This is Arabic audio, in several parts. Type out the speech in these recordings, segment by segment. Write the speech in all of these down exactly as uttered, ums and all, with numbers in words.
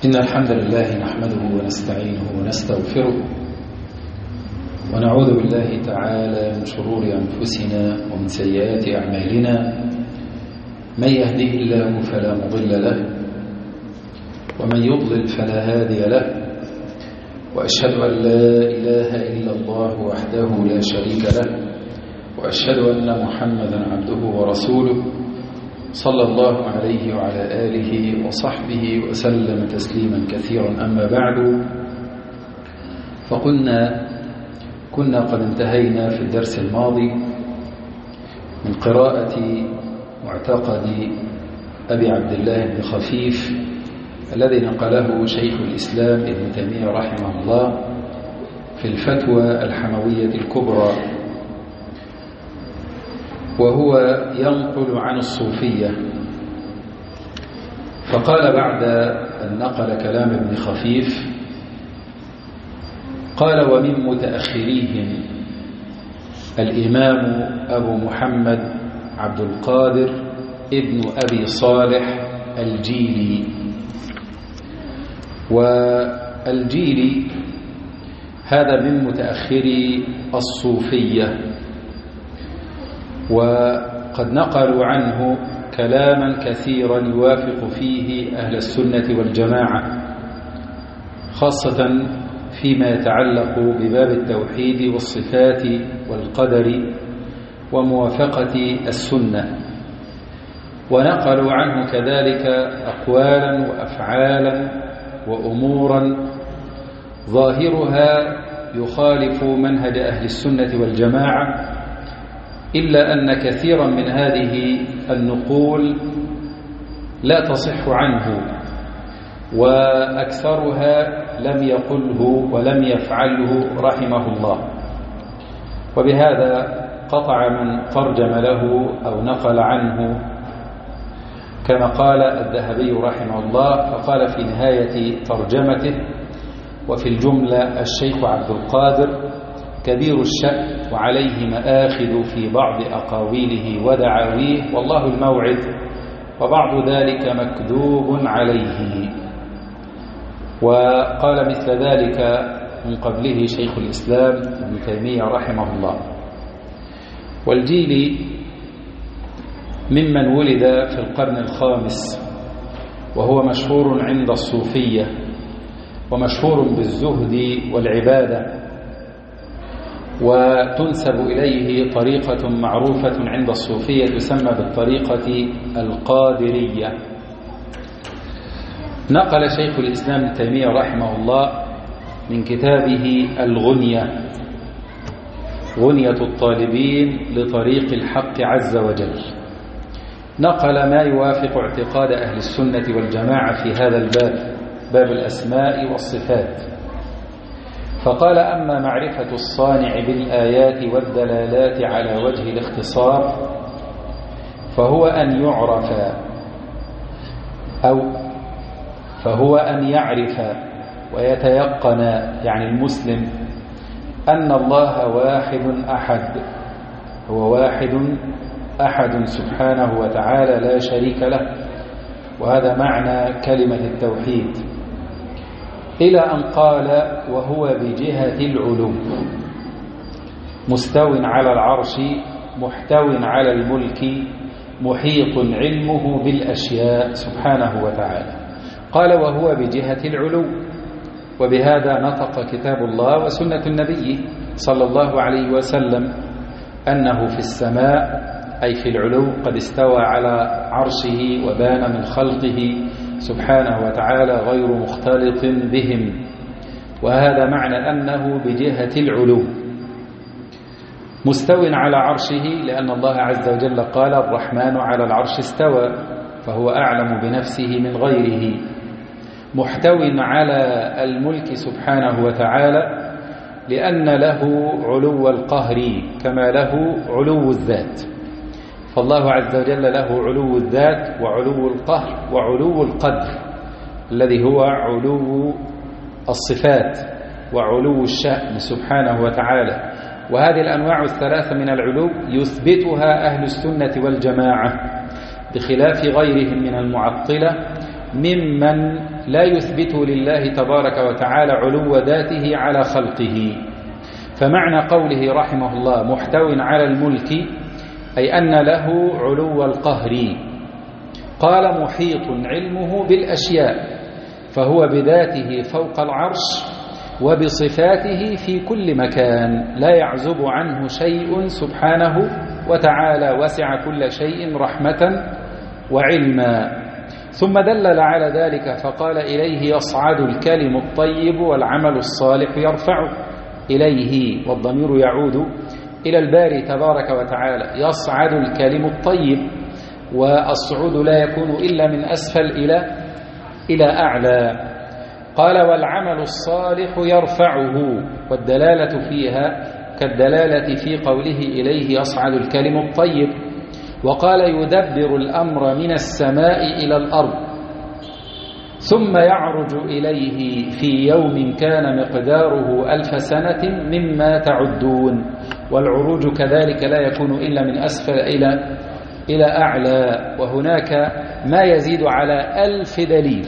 إن الحمد لله نحمده ونستعينه ونستغفره ونعوذ بالله تعالى من شرور أنفسنا ومن سيئات أعمالنا. من يهده الله فلا مضل له ومن يضلل فلا هادي له، وأشهد أن لا إله إلا الله وحده لا شريك له، وأشهد أن محمدا عبده ورسوله صلى الله عليه وعلى آله وصحبه وسلم تسليما كثيرا. أما بعد، فقلنا كنا قد انتهينا في الدرس الماضي من قراءة معتقد أبي عبد الله بن خفيف الذي نقله شيخ الإسلام ابن تيمية رحمه الله في الفتوى الحموية الكبرى، وهو ينقل عن الصوفية. فقال بعد أن نقل كلام ابن خفيف، قال: ومن متأخريهم الإمام أبو محمد عبد القادر ابن أبي صالح الجيلي. والجيلي هذا من متأخري الصوفية، وقد نقلوا عنه كلاما كثيرا يوافق فيه أهل السنة والجماعة، خاصة فيما يتعلق بباب التوحيد والصفات والقدر وموافقة السنة. ونقلوا عنه كذلك أقوالا وأفعالا وأمورا ظاهرها يخالف منهج أهل السنة والجماعة، إلا أن كثيرا من هذه النقول لا تصح عنه، وأكثرها لم يقله ولم يفعله رحمه الله. وبهذا قطع من ترجم له أو نقل عنه، كما قال الذهبي رحمه الله، فقال في نهاية ترجمته: وفي الجملة الشيخ عبد القادر كبير الشأن وعليه مآخذ في بعض أقاويله ودعاويه، والله الموعد، وبعض ذلك مكذوب عليه. وقال مثل ذلك من قبله شيخ الإسلام ابن تيمية رحمه الله. والجيلي ممن ولد في القرن الخامس، وهو مشهور عند الصوفية ومشهور بالزهد والعبادة، وتنسب إليه طريقة معروفة عند الصوفية تسمى بالطريقة القادرية. نقل شيخ الإسلام ابن تيمية رحمه الله من كتابه الغنية، غنية الطالبين لطريق الحق عز وجل، نقل ما يوافق اعتقاد أهل السنة والجماعة في هذا الباب، باب الأسماء والصفات. فقال: أما معرفة الصانع بالآيات والدلالات على وجه الاختصار فهو أن يعرف أو فهو أن يعرف ويتيقن، يعني المسلم، أن الله واحد أحد، هو واحد أحد سبحانه وتعالى لا شريك له، وهذا معنى كلمة التوحيد، إلى أن قال: وهو بجهة العلو مستو على العرش محتو على الملك محيط علمه بالأشياء سبحانه وتعالى. قال: وهو بجهة العلو، وبهذا نطق كتاب الله وسنة النبي صلى الله عليه وسلم أنه في السماء، أي في العلو، قد استوى على عرشه وبان من خلقه سبحانه وتعالى غير مختلط بهم، وهذا معنى أنه بجهة العلو مستو على عرشه، لأن الله عز وجل قال: الرحمن على العرش استوى، فهو أعلم بنفسه من غيره. محتو على الملك سبحانه وتعالى، لأن له علو القهر كما له علو الذات، فالله عز وجل له علو الذات وعلو القهر وعلو القدر الذي هو علو الصفات وعلو الشأن سبحانه وتعالى. وهذه الأنواع الثلاثة من العلو يثبتها أهل السنة والجماعة، بخلاف غيرهم من المعطلة ممن لا يثبت لله تبارك وتعالى علو ذاته على خلقه. فمعنى قوله رحمه الله محتو على الملك أي أن له علو القهر. قال محيط علمه بالأشياء، فهو بذاته فوق العرش وبصفاته في كل مكان، لا يعزب عنه شيء سبحانه وتعالى، وسع كل شيء رحمة وعلما. ثم دلل على ذلك فقال إليه يصعد الكلم الطيب والعمل الصالح يرفعه. إليه والضمير يعود إلى الباري تبارك وتعالى. يصعد الكلم الطيب، والصعود لا يكون إلا من أسفل إلى إلى أعلى. قال والعمل الصالح يرفعه، والدلالة فيها كالدلالة في قوله إليه يصعد الكلم الطيب. وقال يدبر الأمر من السماء إلى الأرض ثم يعرج إليه في يوم كان مقداره ألف سنة مما تعدون. والعروج كذلك لا يكون إلا من أسفل إلى إلى أعلى. وهناك ما يزيد على ألف دليل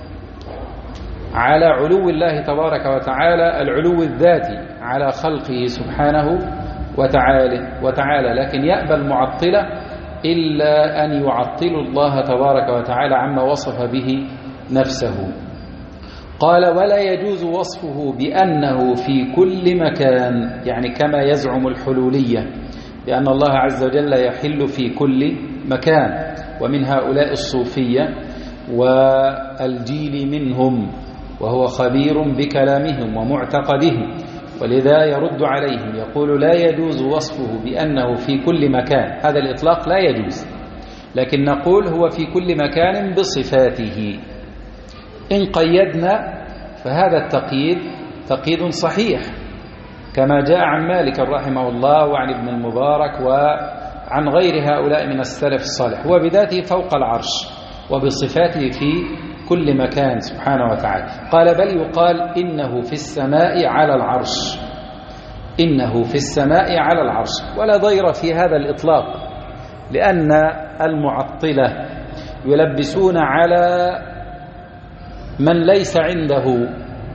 على علو الله تبارك وتعالى، العلو الذاتي على خلقه سبحانه وتعالى وتعالى لكن يأبى المعطلة إلا أن يعطلوا الله تبارك وتعالى عما وصف به نفسه. قال ولا يجوز وصفه بأنه في كل مكان، يعني كما يزعم الحلولية بأن الله عز وجل يحل في كل مكان، ومن هؤلاء الصوفية والجيل منهم، وهو خبير بكلامهم ومعتقدهم، ولذا يرد عليهم يقول لا يجوز وصفه بأنه في كل مكان، هذا الإطلاق لا يجوز، لكن نقول هو في كل مكان بصفاته. إن قيدنا فهذا التقييد تقييد صحيح كما جاء عن مالك رحمه الله وعن ابن المبارك وعن غير هؤلاء من السلف الصالح، هو بذاته فوق العرش وبصفاته في كل مكان سبحانه وتعالى. قال بل يقال إنه في السماء على العرش، إنه في السماء على العرش، ولا ضير في هذا الإطلاق، لأن المعطلة يلبسون على من ليس عنده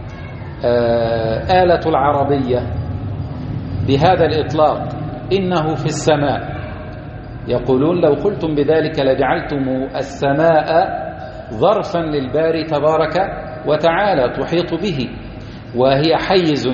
آلة العربية بهذا الإطلاق إنه في السماء. يقولون لو قلتم بذلك لجعلتم السماء ظرفا للباري تبارك وتعالى تحيط به وهي حيز،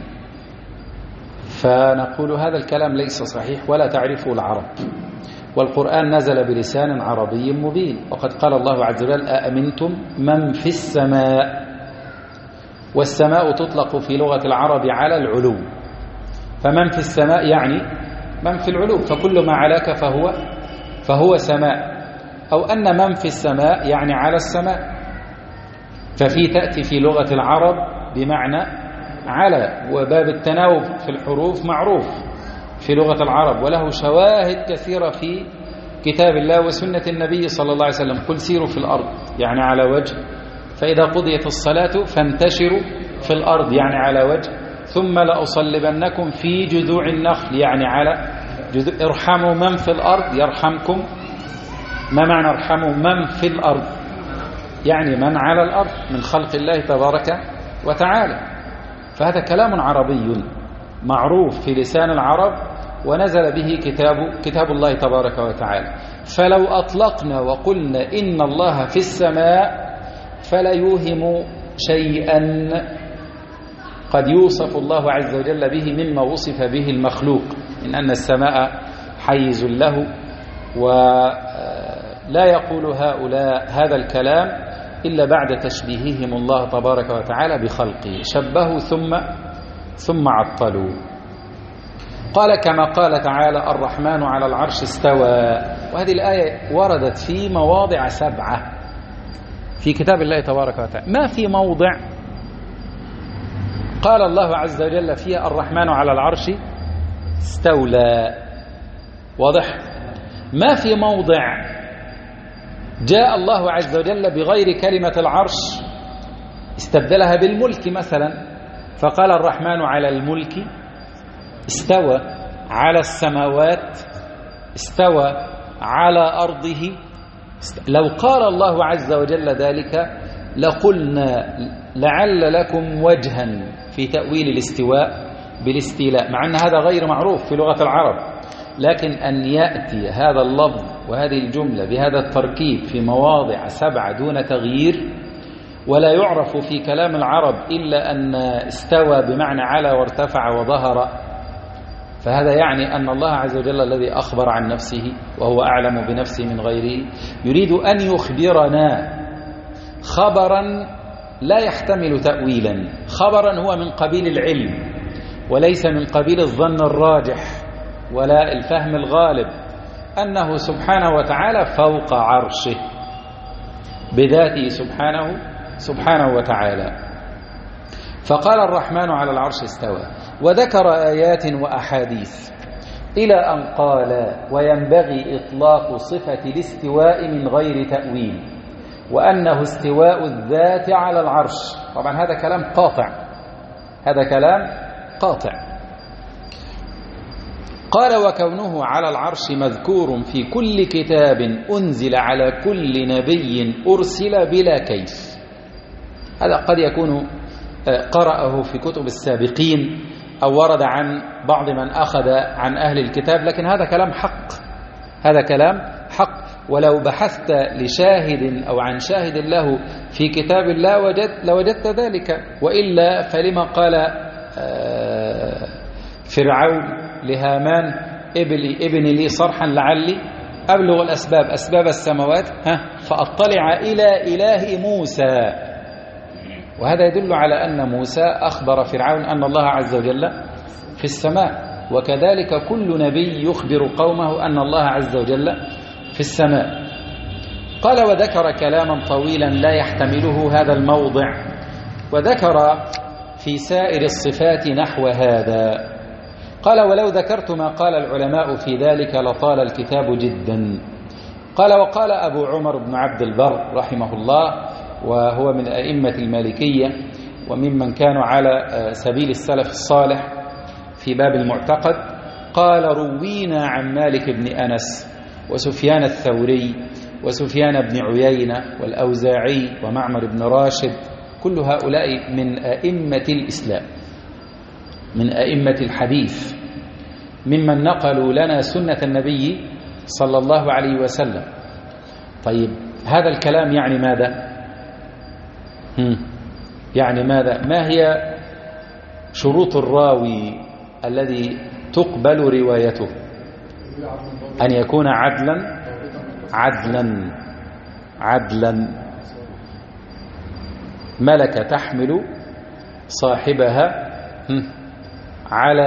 فنقول هذا الكلام ليس صحيح ولا تعرفه العرب، والقرآن نزل بلسان عربي مبين. وقد قال الله عز وجل أأمنتم من في السماء، والسماء تطلق في لغة العرب على العلو، فمن في السماء يعني من في العلو، فكل ما علاك فهو فهو سماء، أو أن من في السماء يعني على السماء، ففي تأتي في لغة العرب بمعنى على، وباب التناوب في الحروف معروف في لغة العرب، وله شواهد كثيرة في كتاب الله وسنة النبي صلى الله عليه وسلم. قل سيروا في الأرض يعني على وجه، فإذا قضيت الصلاة فانتشروا في الأرض يعني على وجه، ثم لأصلبنكم في جذوع النخل يعني على جذوع. ارحموا من في الأرض يرحمكم. ما معنى ارحموا من في الأرض؟ يعني من على الأرض من خلق الله تبارك وتعالى. فهذا كلام عربي معروف في لسان العرب، ونزل به كتاب كتاب الله تبارك وتعالى. فلو أطلقنا وقلنا إن الله في السماء فلا يوهم شيئا قد يوصف الله عز وجل به مما وصف به المخلوق، من أن السماء حيز له. ولا يقول هؤلاء هذا الكلام إلا بعد تشبيههم الله تبارك وتعالى بخلقه، شبهوا ثم ثم عطلوا. قال كما قال تعالى الرحمن على العرش استوى، وهذه الآية وردت في مواضع سبعة في كتاب الله تبارك وتعالى، ما في موضع قال الله عز وجل فيها الرحمن على العرش استولى، واضح؟ ما في موضع جاء الله عز وجل بغير كلمة العرش استبدلها بالملك مثلا، فقال الرحمن على الملك استوى، على السماوات استوى، على أرضه لو قال الله عز وجل ذلك لقلنا لعل لكم وجها في تأويل الاستواء بالاستيلاء، مع أن هذا غير معروف في لغة العرب، لكن أن يأتي هذا اللفظ وهذه الجملة بهذا التركيب في مواضع سبعة دون تغيير، ولا يعرف في كلام العرب إلا أن استوى بمعنى على وارتفع وظهر، فهذا يعني أن الله عز وجل الذي أخبر عن نفسه وهو أعلم بنفسه من غيره يريد أن يخبرنا خبرا لا يحتمل تأويلا، خبرا هو من قبيل العلم وليس من قبيل الظن الراجح ولا الفهم الغالب، أنه سبحانه وتعالى فوق عرشه بذاته سبحانه سبحانه وتعالى. فقال الرحمن على العرش استوى، وذكر آيات وأحاديث إلى أن قال وينبغي إطلاق صفة الاستواء من غير تأويل، وأنه استواء الذات على العرش. طبعا هذا كلام قاطع، هذا كلام قاطع. قال وكونه على العرش مذكور في كل كتاب أنزل على كل نبي أرسل بلا كيف. هذا قد يكون قرأه في كتب السابقين أو ورد عن بعض من أخذ عن أهل الكتاب، لكن هذا كلام حق، هذا كلام حق. ولو بحثت لشاهد أو عن شاهد له في كتاب الله وجدت لوجدت ذلك، وإلا فلما قال فرعون لهامان ابن لي صرحا لعلي أبلغ الأسباب أسباب السماوات ها فأطلع إلى إله موسى. وهذا يدل على أن موسى أخبر فرعون أن الله عز وجل في السماء، وكذلك كل نبي يخبر قومه أن الله عز وجل في السماء. قال وذكر كلاما طويلا لا يحتمله هذا الموضع، وذكر في سائر الصفات نحو هذا. قال ولو ذكرت ما قال العلماء في ذلك لطال الكتاب جدا. قال وقال أبو عمر بن عبد البر رحمه الله، وهو من أئمة المالكية وممن كانوا على سبيل السلف الصالح في باب المعتقد، قال روينا عن مالك بن أنس وسفيان الثوري وسفيان بن عيينة والأوزاعي ومعمر بن راشد، كل هؤلاء من أئمة الإسلام من أئمة الحديث، ممن نقلوا لنا سنة النبي صلى الله عليه وسلم. طيب هذا الكلام يعني ماذا؟ يعني ماذا؟ ما هي شروط الراوي الذي تقبل روايته؟ أن يكون عدلا عدلا عدلا ملكة تحمل صاحبها على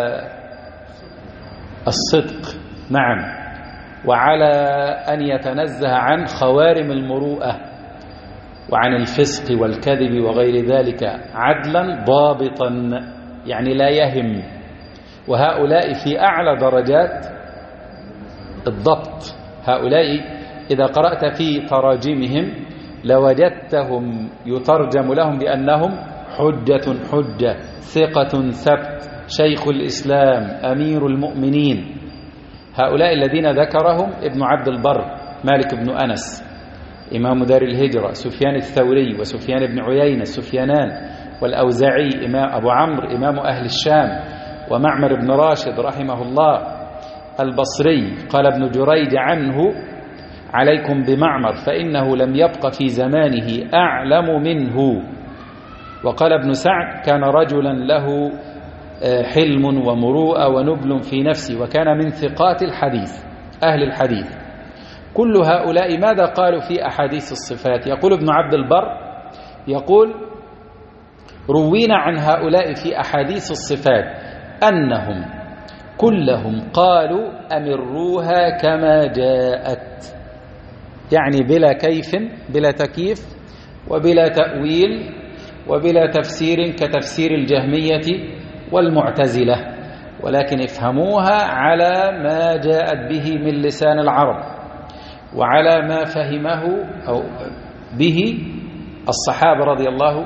الصدق، نعم، وعلى أن يتنزه عن خوارم المروءة وعن الفسق والكذب وغير ذلك، عدلا ضابطا يعني لا يهم. وهؤلاء في أعلى درجات الضبط، هؤلاء إذا قرأت في تراجمهم لوجدتهم يترجم لهم بأنهم حجة حجة، ثقة ثبت، شيخ الإسلام، أمير المؤمنين. هؤلاء الذين ذكرهم ابن عبد البر، مالك بن أنس إمام دار الهجرة، سفيان الثوري وسفيان بن عيينة سفيانان، والأوزاعي إمام أبو عمرو إمام أهل الشام، ومعمر بن راشد رحمه الله البصري. قال ابن جريج عنه عليكم بمعمر فإنه لم يبق في زمانه أعلم منه. وقال ابن سعد كان رجلا له حلم ومروءة ونبل في نفسه، وكان من ثقات الحديث أهل الحديث. كل هؤلاء ماذا قالوا في أحاديث الصفات؟ يقول ابن عبد البر يقول روينا عن هؤلاء في أحاديث الصفات أنهم كلهم قالوا أمروها كما جاءت، يعني بلا كيف، بلا تكييف وبلا تأويل وبلا تفسير كتفسير الجهمية والمعتزلة، ولكن افهموها على ما جاءت به من لسان العرب وعلى ما فهمه أو به الصحابة رضي الله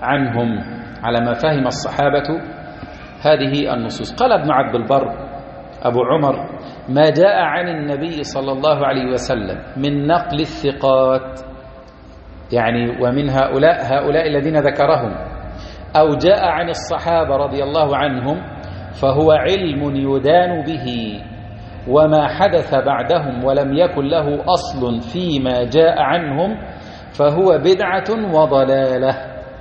عنهم، على ما فهم الصحابة هذه النصوص. قال ابن عبد البر أبو عمر ما جاء عن النبي صلى الله عليه وسلم من نقل الثقات، يعني ومن هؤلاء هؤلاء الذين ذكرهم، أو جاء عن الصحابة رضي الله عنهم، فهو علم يدان به، وما حدث بعدهم ولم يكن له أصل فيما جاء عنهم فهو بدعة وضلالة.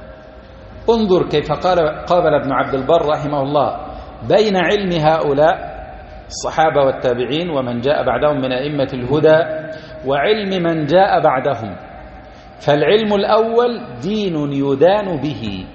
انظر كيف قال قابل ابن عبد البر رحمه الله بين علم هؤلاء الصحابة والتابعين ومن جاء بعدهم من أئمة الهدى وعلم من جاء بعدهم. فالعلم الأول دين يدان به،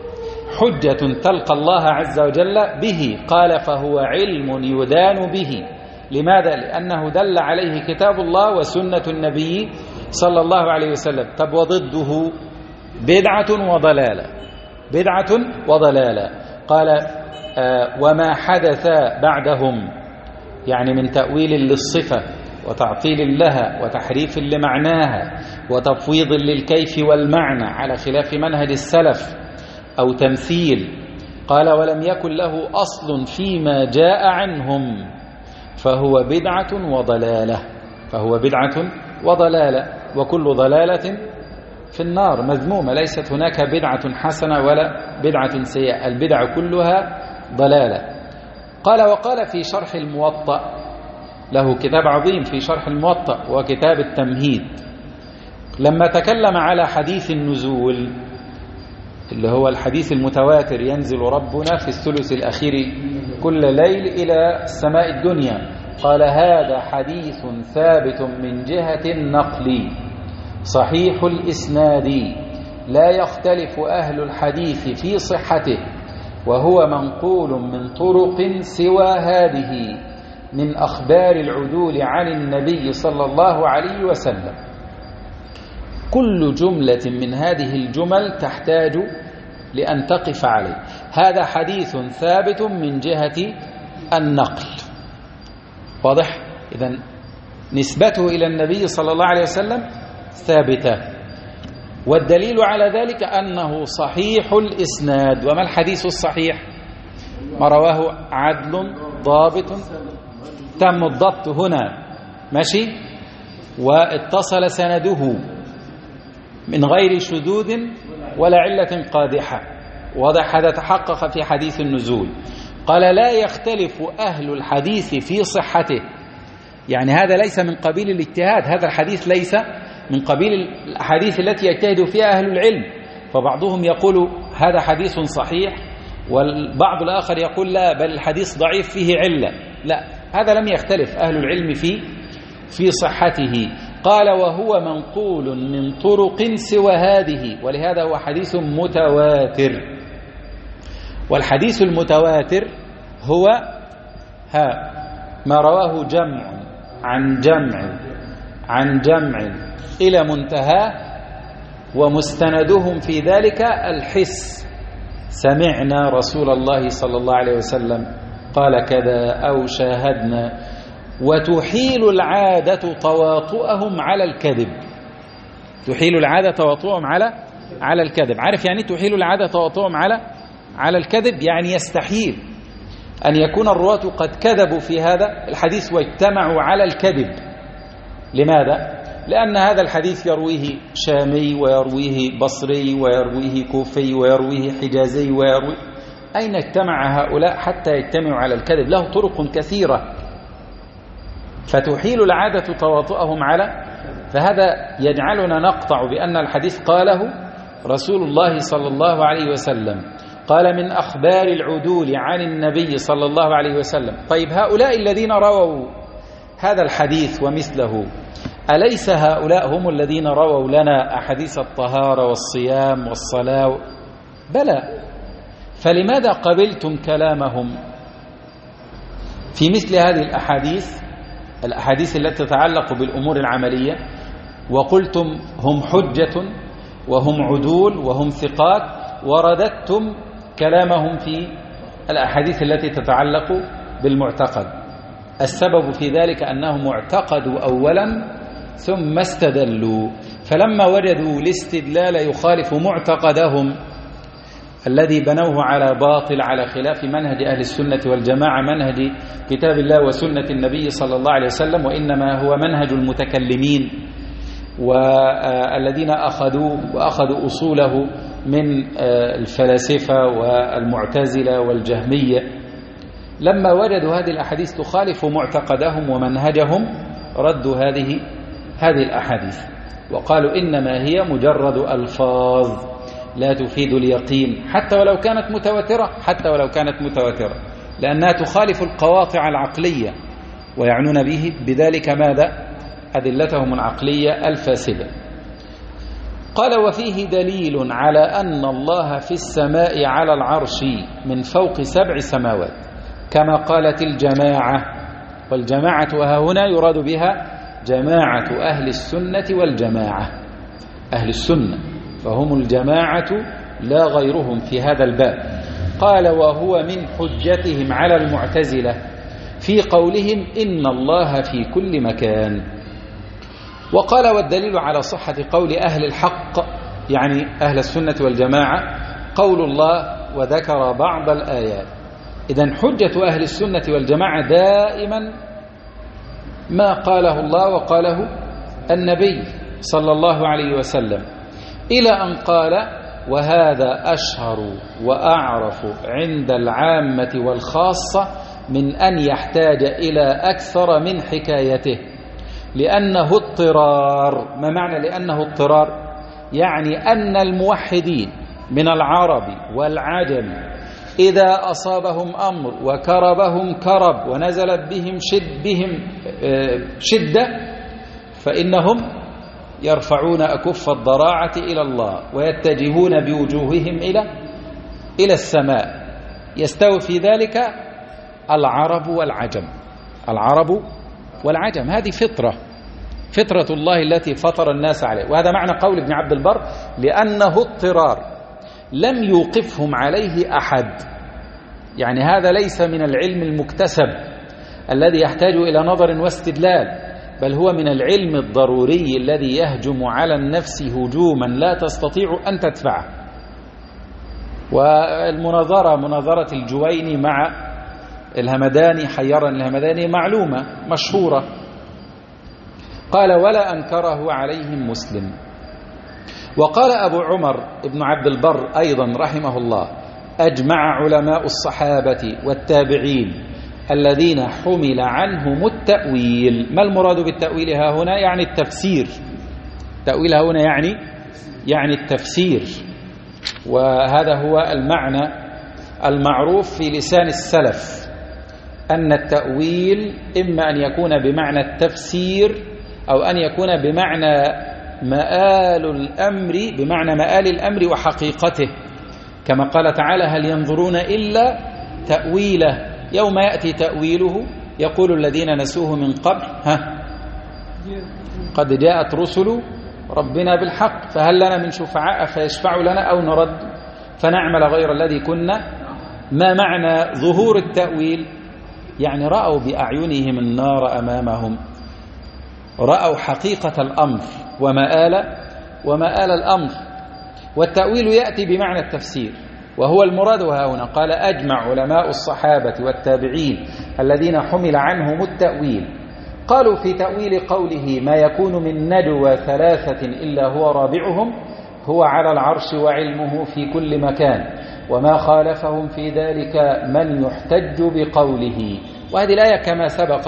حجة تلقى الله عز وجل به، قال فهو علم يدان به. لماذا؟ لأنه دل عليه كتاب الله وسنة النبي صلى الله عليه وسلم. طب وضده بدعة وضلالة، بدعة وضلالة. قال آه وما حدث بعدهم، يعني من تأويل للصفة وتعطيل لها وتحريف لمعناها وتفويض للكيف والمعنى على خلاف منهج السلف أو تمثيل. قال ولم يكن له أصل فيما جاء عنهم فهو بدعة وضلالة، فهو بدعة وضلالة، وكل ضلالة في النار مذمومة. ليست هناك بدعة حسنة ولا بدعة سيئة، البدع كلها ضلالة. قال وقال في شرح الموطأ، له كتاب عظيم في شرح الموطأ وكتاب التمهيد، لما تكلم على حديث النزول اللي هو الحديث المتواتر ينزل ربنا في الثلث الأخير كل ليل إلى السماء الدنيا، قال هذا حديث ثابت من جهة النقل صحيح الإسناد لا يختلف أهل الحديث في صحته، وهو منقول من طرق سوى هذه من أخبار العدول عن النبي صلى الله عليه وسلم. كل جملة من هذه الجمل تحتاج لأن تقف عليه. هذا حديث ثابت من جهة النقل، واضح؟ إذن نسبته إلى النبي صلى الله عليه وسلم ثابتة، والدليل على ذلك أنه صحيح الإسناد. وما الحديث الصحيح؟ ما رواه عدل ضابط تم الضبط هنا، ماشي، واتصل سنده من غير شذوذ ولا علة قادحة، واضح؟ هذا تحقق في حديث النزول. قال لا يختلف أهل الحديث في صحته، يعني هذا ليس من قبيل الاجتهاد، هذا الحديث ليس من قبيل الأحاديث التي يجتهد فيها أهل العلم، فبعضهم يقول هذا حديث صحيح والبعض الآخر يقول لا بل الحديث ضعيف فيه علة. لا، هذا لم يختلف أهل العلم في في صحته. قال وهو منقول من طرق سوى هذه، ولهذا هو حديث متواتر. والحديث المتواتر هو ها ما رواه جمع عن جمع عن جمع إلى منتهى، ومستندهم في ذلك الحس، سمعنا رسول الله صلى الله عليه وسلم قال كذا أو شاهدنا. وتحيل العادة تواطؤهم على الكذب، تحيل العادة تواطؤهم على على الكذب. عارف يعني تحيل العادة تواطؤهم على على الكذب؟ يعني يستحيل أن يكون الرواة قد كذبوا في هذا الحديث واجتمعوا على الكذب. لماذا؟ لأن هذا الحديث يرويه شامي ويرويه بصري ويرويه كوفي ويرويه حجازي ويرويه، أين اجتمع هؤلاء حتى يجتمعوا على الكذب؟ له طرق كثيرة، فتحيل العادة تواطؤهم على، فهذا يجعلنا نقطع بأن الحديث قاله رسول الله صلى الله عليه وسلم، قال من أخبار العدول عن النبي صلى الله عليه وسلم. طيب هؤلاء الذين رووا هذا الحديث ومثله، أليس هؤلاء هم الذين رووا لنا أحاديث الطهارة والصيام والصلاة؟ بلى، فلماذا قبلتم كلامهم في مثل هذه الأحاديث الأحاديث التي تتعلق بالأمور العملية، وقلتم هم حجة وهم عدول وهم ثقات، ورددتم كلامهم في الأحاديث التي تتعلق بالمعتقد؟ السبب في ذلك أنهم اعتقدوا أولا ثم استدلوا، فلما وجدوا الاستدلال يخالف معتقدهم الذي بنوه على باطل، على خلاف منهج أهل السنة والجماعة، منهج كتاب الله وسنة النبي صلى الله عليه وسلم، وإنما هو منهج المتكلمين والذين أخذوا وأخذوا أصوله من الفلاسفة والمعتزلة والجهمية. لما وجدوا هذه الأحاديث تخالف معتقدهم ومنهجهم ردوا هذه هذه الأحاديث وقالوا إنما هي مجرد ألفاظ لا تفيد اليقين، حتى ولو كانت متواترة حتى ولو كانت متواترة لأنها تخالف القواطع العقلية، ويعنون به بذلك ماذا؟ أدلتهم العقلية الفاسدة. قال: وفيه دليل على أن الله في السماء على العرش من فوق سبع سماوات كما قالت الجماعة، والجماعة ها هنا يراد بها جماعة أهل السنة والجماعة، أهل السنة فهم الجماعة لا غيرهم في هذا الباب. قال: وهو من حجتهم على المعتزلة في قولهم إن الله في كل مكان. وقال: والدليل على صحة قول أهل الحق يعني أهل السنة والجماعة قول الله، وذكر بعض الآيات. إذن حجة أهل السنة والجماعة دائما ما قاله الله وقاله النبي صلى الله عليه وسلم، إلى أن قال: وهذا أشهر وأعرف عند العامة والخاصة من أن يحتاج إلى أكثر من حكايته، لأنه اضطرار. ما معنى لأنه اضطرار؟ يعني أن الموحدين من العرب والعجم إذا أصابهم أمر وكربهم كرب ونزلت بهم شد بهم شدة فإنهم يرفعون أكف الضراعة إلى الله ويتجهون بوجوههم إلى إلى السماء. يستوي في ذلك العرب والعجم، العرب والعجم، هذه فطرة فطرة الله التي فطر الناس عليه. وهذا معنى قول ابن عبد البر: لأنه اضطرار لم يوقفهم عليه أحد. يعني هذا ليس من العلم المكتسب الذي يحتاج إلى نظر واستدلال، بل هو من العلم الضروري الذي يهجم على النفس هجوما لا تستطيع أن تدفعه. والمناظرة مناظرة الجويني مع الهمداني، حيرا الهمداني، معلومة مشهورة. قال: ولا أنكره عليهم مسلم. وقال أبو عمر ابن عبد البر أيضا رحمه الله: أجمع علماء الصحابة والتابعين الذين حمل عنهم التأويل. ما المراد بالتأويل ها هنا؟ يعني التفسير. التأويل ها هنا يعني يعني التفسير، وهذا هو المعنى المعروف في لسان السلف، أن التأويل إما أن يكون بمعنى التفسير أو أن يكون بمعنى مآل الأمر، بمعنى مآل الأمر وحقيقته، كما قال تعالى: هل ينظرون إلا تأويله يوم يأتي تأويله يقول الذين نسوه من قبل ها قد جاءت رسل ربنا بالحق فهل لنا من شفعاء فيشفعوا لنا أو نرد فنعمل غير الذي كنا. ما معنى ظهور التأويل؟ يعني رأوا بأعينهم النار أمامهم، رأوا حقيقة الأمر ومآل ومآل الأمر. والتأويل يأتي بمعنى التفسير، وهو المراد ها هنا. قال: أجمع علماء الصحابة والتابعين الذين حمل عنهم التأويل. قالوا في تأويل قوله: ما يكون من نجوى ثلاثة إلا هو رابعهم هو على العرش وعلمه في كل مكان، وما خالفهم في ذلك من يحتج بقوله. وهذه الآية كما سبق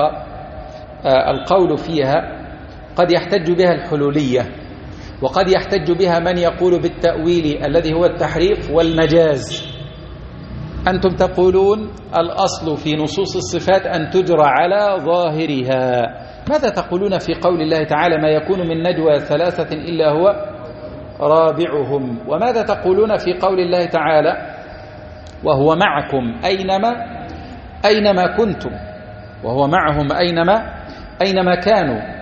القول فيها قد يحتج بها الحلولية، وقد يحتج بها من يقول بالتأويل الذي هو التحريف والمجاز. أنتم تقولون الأصل في نصوص الصفات أن تجرى على ظاهرها. ماذا تقولون في قول الله تعالى: ما يكون من نجوى ثلاثة إلا هو رابعهم؟ وماذا تقولون في قول الله تعالى: وهو معكم أينما أينما كنتم، وهو معهم أينما أينما كانوا؟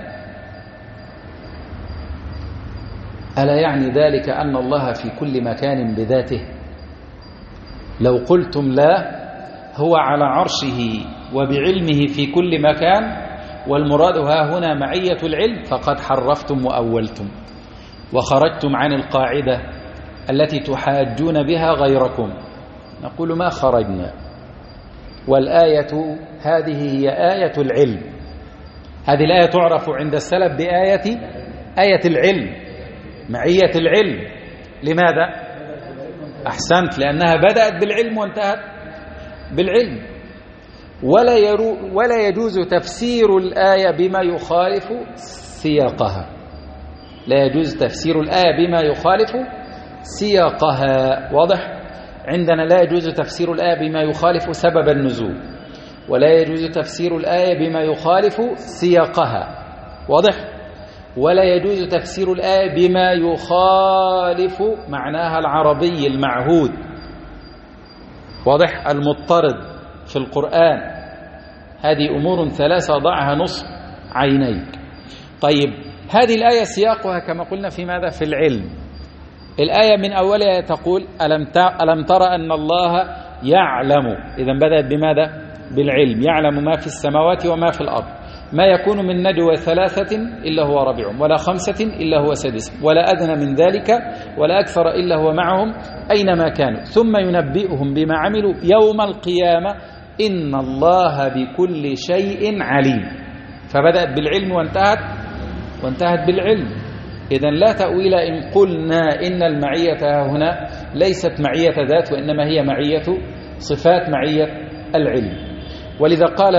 ألا يعني ذلك أن الله في كل مكان بذاته؟ لو قلتم لا، هو على عرشه وبعلمه في كل مكان، والمراد ها هنا معية العلم، فقد حرفتم وأولتم وخرجتم عن القاعدة التي تحاجون بها غيركم. نقول ما خرجنا، والآية هذه هي آية العلم. هذه الآية تعرف عند السلف بآية آية العلم، معية العلم. لماذا؟ أحسنت، لأنها بدأت بالعلم وانتهت بالعلم. ولا, يرو ولا يجوز تفسير الآية بما يخالف سياقها، لا يجوز تفسير الآية بما يخالف سياقها. واضح؟ عندنا لا يجوز تفسير الآية بما يخالف سبب النزول، ولا يجوز تفسير الآية بما يخالف سياقها. واضح؟ ولا يجوز تفسير الآية بما يخالف معناها العربي المعهود. واضح؟ المضطرد في القرآن. هذه أمور ثلاثة ضعها نصب عينيك. طيب، هذه الآية سياقها كما قلنا في ماذا؟ في العلم. الآية من أولها تقول ألم ترى أن الله يعلم، إذا بدأت بماذا؟ بالعلم. يعلم ما في السماوات وما في الأرض، ما يكون من نجوى ثلاثة إلا هو رابعهم، ولا خمسة إلا هو سادسهم، ولا أدنى من ذلك ولا أكثر إلا هو معهم أينما كانوا، ثم ينبئهم بما عملوا يوم القيامة إن الله بكل شيء عليم. فبدأت بالعلم وانتهت وانتهت بالعلم. إذن لا تأويل إن قلنا إن المعية هنا ليست معية ذات، وإنما هي معية صفات، معية العلم. ولذا قال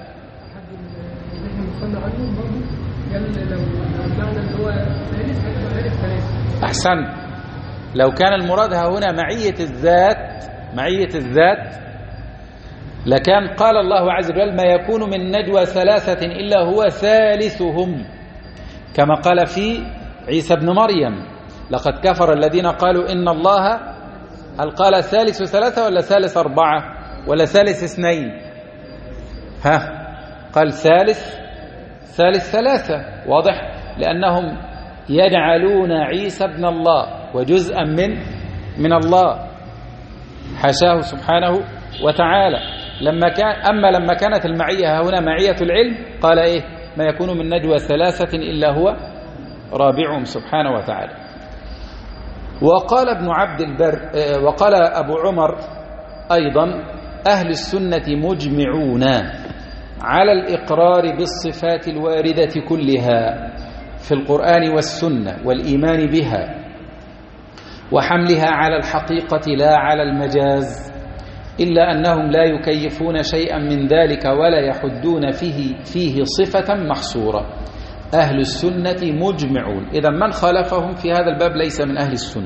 أحسن، لو كان المراد هنا معية الذات معية الذات لكان قال الله عز وجل ما يكون من نجوى ثلاثة إلا هو ثالثهم، كما قال في عيسى بن مريم لقد كفر الذين قالوا إن الله، هل قال ثالث ثلاثة ولا ثالث أربعة ولا ثالث اثنين؟ ها، قال ثالث ثالث ثلاثة. واضح؟ لأنهم يجعلون عيسى ابن الله وجزءا من من الله، حاشاه سبحانه وتعالى. لما كان أما لما كانت المعية هنا معية العلم قال إيه؟ ما يكون من نجوى ثلاثة إلا هو رابعهم سبحانه وتعالى. وقال ابن عبد البر وقال أبو عمر أيضا أهل السنة مجمعون على الإقرار بالصفات الواردة كلها في القرآن والسنة والإيمان بها وحملها على الحقيقة لا على المجاز، إلا أنهم لا يكيفون شيئا من ذلك ولا يحدون فيه, فيه صفة محصورة. أهل السنة مجمعون، إذا من خالفهم في هذا الباب ليس من أهل السنة.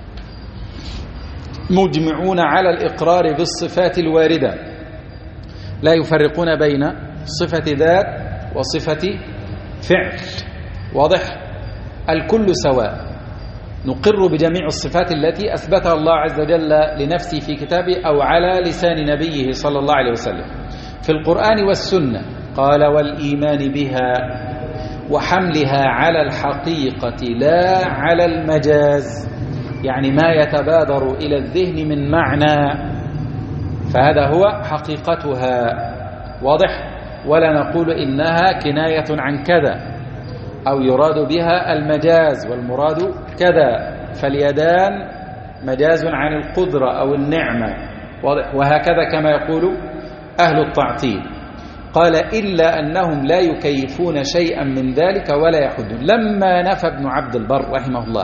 مجمعون على الإقرار بالصفات الواردة، لا يفرقون بين صفة ذات وصفة فعل. واضح؟ الكل سواء، نقر بجميع الصفات التي أثبتها الله عز وجل لنفسه في كتابه أو على لسان نبيه صلى الله عليه وسلم في القرآن والسنة. قال والإيمان بها وحملها على الحقيقة لا على المجاز، يعني ما يتبادر إلى الذهن من معنى فهذا هو حقيقتها. واضح؟ ولا نقول إنها كناية عن كذا أو يراد بها المجاز والمراد كذا، فاليدان مجاز عن القدرة أو النعمة. واضح؟ وهكذا كما يقول أهل التعطيل. قال إلا أنهم لا يكيفون شيئا من ذلك ولا يحدون. لما نفى ابن عبد البر رحمه الله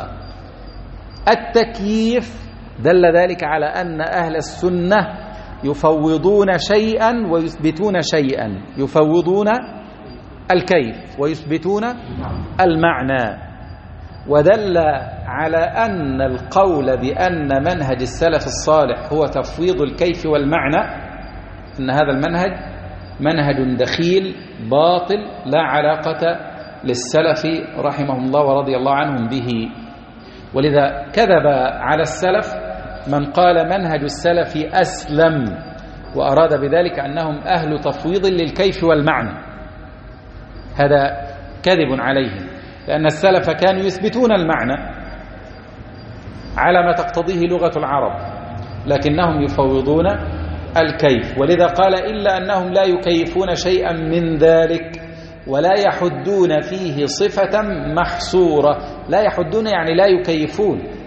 التكييف دل ذلك على أن أهل السنة يفوضون شيئا ويثبتون شيئا، يفوضون الكيف ويثبتون المعنى. ودل على أن القول بأن منهج السلف الصالح هو تفويض الكيف والمعنى أن هذا المنهج منهج دخيل باطل لا علاقة للسلف رحمهم الله ورضي الله عنهم به. ولذا كذب على السلف من قال منهج السلف أسلم، وأراد بذلك أنهم أهل تفويض للكيف والمعنى. هذا كذب عليهم، لأن السلف كانوا يثبتون المعنى على ما تقتضيه لغة العرب، لكنهم يفوضون الكيف. ولذا قال إلا أنهم لا يكيفون شيئا من ذلك ولا يحدون فيه صفة محصورة. لا يحدون يعني لا يكيفون،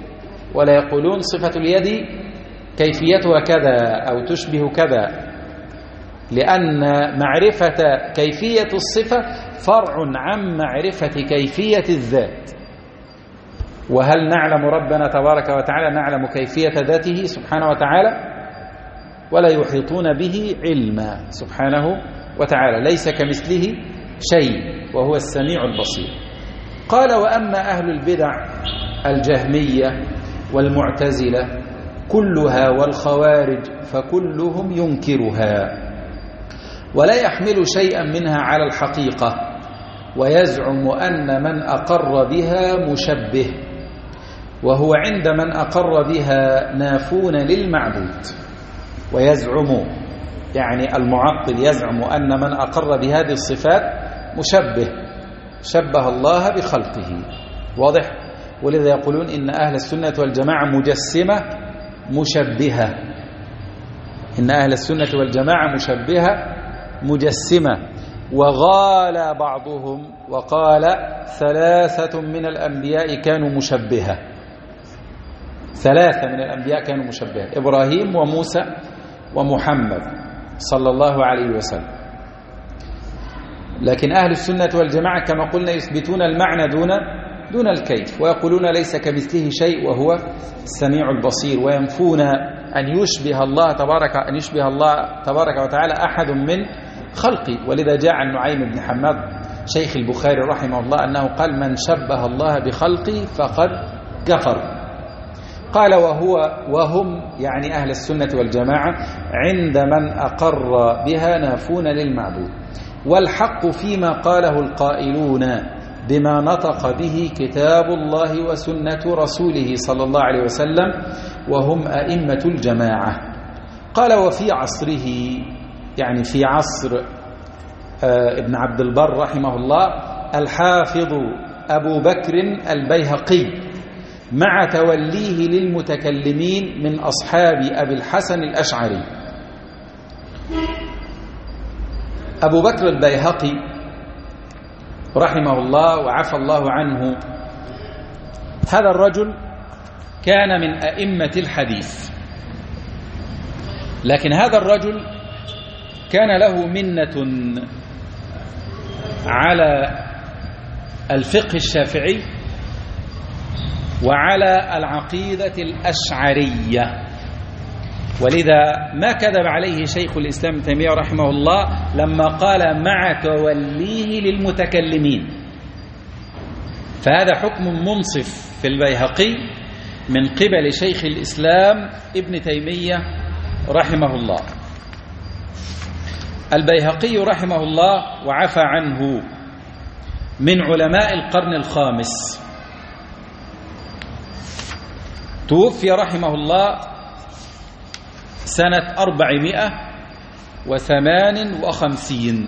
ولا يقولون صفة اليد كيفيتها كذا أو تشبه كذا، لأن معرفة كيفية الصفة فرع عن معرفة كيفية الذات. وهل نعلم ربنا تبارك وتعالى؟ نعلم كيفية ذاته سبحانه وتعالى، ولا يحيطون به علما سبحانه وتعالى، ليس كمثله شيء وهو السميع البصير. قال: وأما أهل البدع الجهمية والمعتزلة كلها والخوارج فكلهم ينكرها ولا يحمل شيئا منها على الحقيقة، ويزعم أن من أقر بها مشبه، وهو عند من أقر بها نافون للمعبود. ويزعم يعني المعطل يزعم أن من أقر بهذه الصفات مشبه، شبه الله بخلقه. واضح؟ ولذا يقولون إن أهل السنة والجماعة مجسمة مشبهة، إن أهل السنة والجماعة مشبهة مجسمة. وغال بعضهم وقال: ثلاثة من الأنبياء كانوا مشبهة، ثلاثة من الأنبياء كانوا مشبهة: إبراهيم وموسى ومحمد صلى الله عليه وسلم. لكن أهل السنة والجماعة كما قلنا يثبتون المعنى دون دون الكيف، ويقولون ليس كمثله شيء وهو السميع البصير، وينفون أن يشبه الله تبارك أن يشبه الله تبارك وتعالى أحد من خلقه. ولذا جاء عن نعيم بن حماد شيخ البخاري رحمه الله أنه قال: من شبه الله بخلقه فقد كفر. قال: وهو وهم يعني أهل السنة والجماعة عند من أقر بها نافون للمعبود، والحق فيما قاله القائلون بما نطق به كتاب الله وسنة رسوله صلى الله عليه وسلم، وهم أئمة الجماعة. قال: وفي عصره يعني في عصر ابن عبد البر رحمه الله الحافظ أبو بكر البيهقي مع توليه للمتكلمين من أصحاب أبي الحسن الأشعري. أبو بكر البيهقي رحمه الله وعفى الله عنه، هذا الرجل كان من أئمة الحديث، لكن هذا الرجل كان له منة على الفقه الشافعي وعلى العقيدة الأشعرية، ولذا ما كذب عليه شيخ الإسلام ابن تيمية رحمه الله لما قال مع توليه للمتكلمين. فهذا حكم منصف في البيهقي من قبل شيخ الإسلام ابن تيمية رحمه الله. البيهقي رحمه الله وعفى عنه من علماء القرن الخامس، توفي رحمه الله سنة أربعمائة وثمان وخمسين،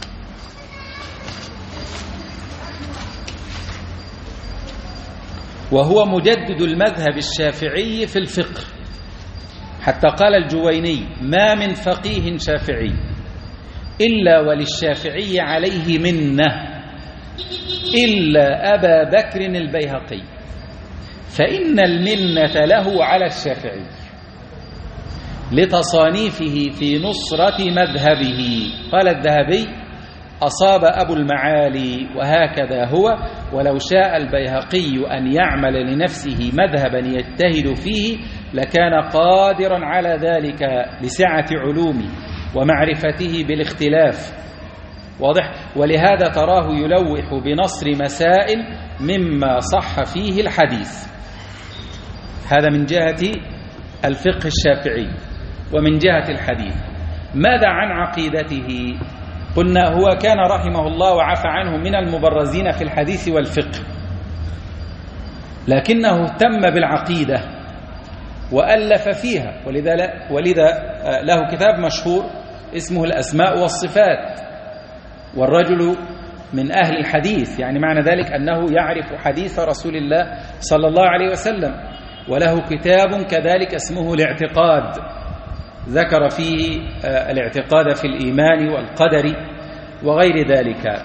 وهو مجدد المذهب الشافعي في الفقه، حتى قال الجويني: ما من فقيه شافعي إلا وللشافعي عليه منة إلا أبا بكر البيهقي، فإن المنة له على الشافعي لتصانيفه في نصرة مذهبه. قال الذهبي: أصاب أبو المعالي وهكذا هو، ولو شاء البيهقي أن يعمل لنفسه مذهبا يجتهد فيه لكان قادرا على ذلك لسعة علومه ومعرفته بالاختلاف. واضح؟ ولهذا تراه يلوح بنصر مسائل مما صح فيه الحديث. هذا من جهة الفقه الشافعي. ومن جهة الحديث ماذا عن عقيدته؟ قلنا هو كان رحمه الله وعفى عنه من المبرزين في الحديث والفقه، لكنه اهتم بالعقيدة وألف فيها، ولذا, ولذا له كتاب مشهور اسمه الأسماء والصفات. والرجل من أهل الحديث، يعني معنى ذلك أنه يعرف حديث رسول الله صلى الله عليه وسلم. وله كتاب كذلك اسمه الاعتقاد، ذكر فيه الاعتقاد في الإيمان والقدر وغير ذلك.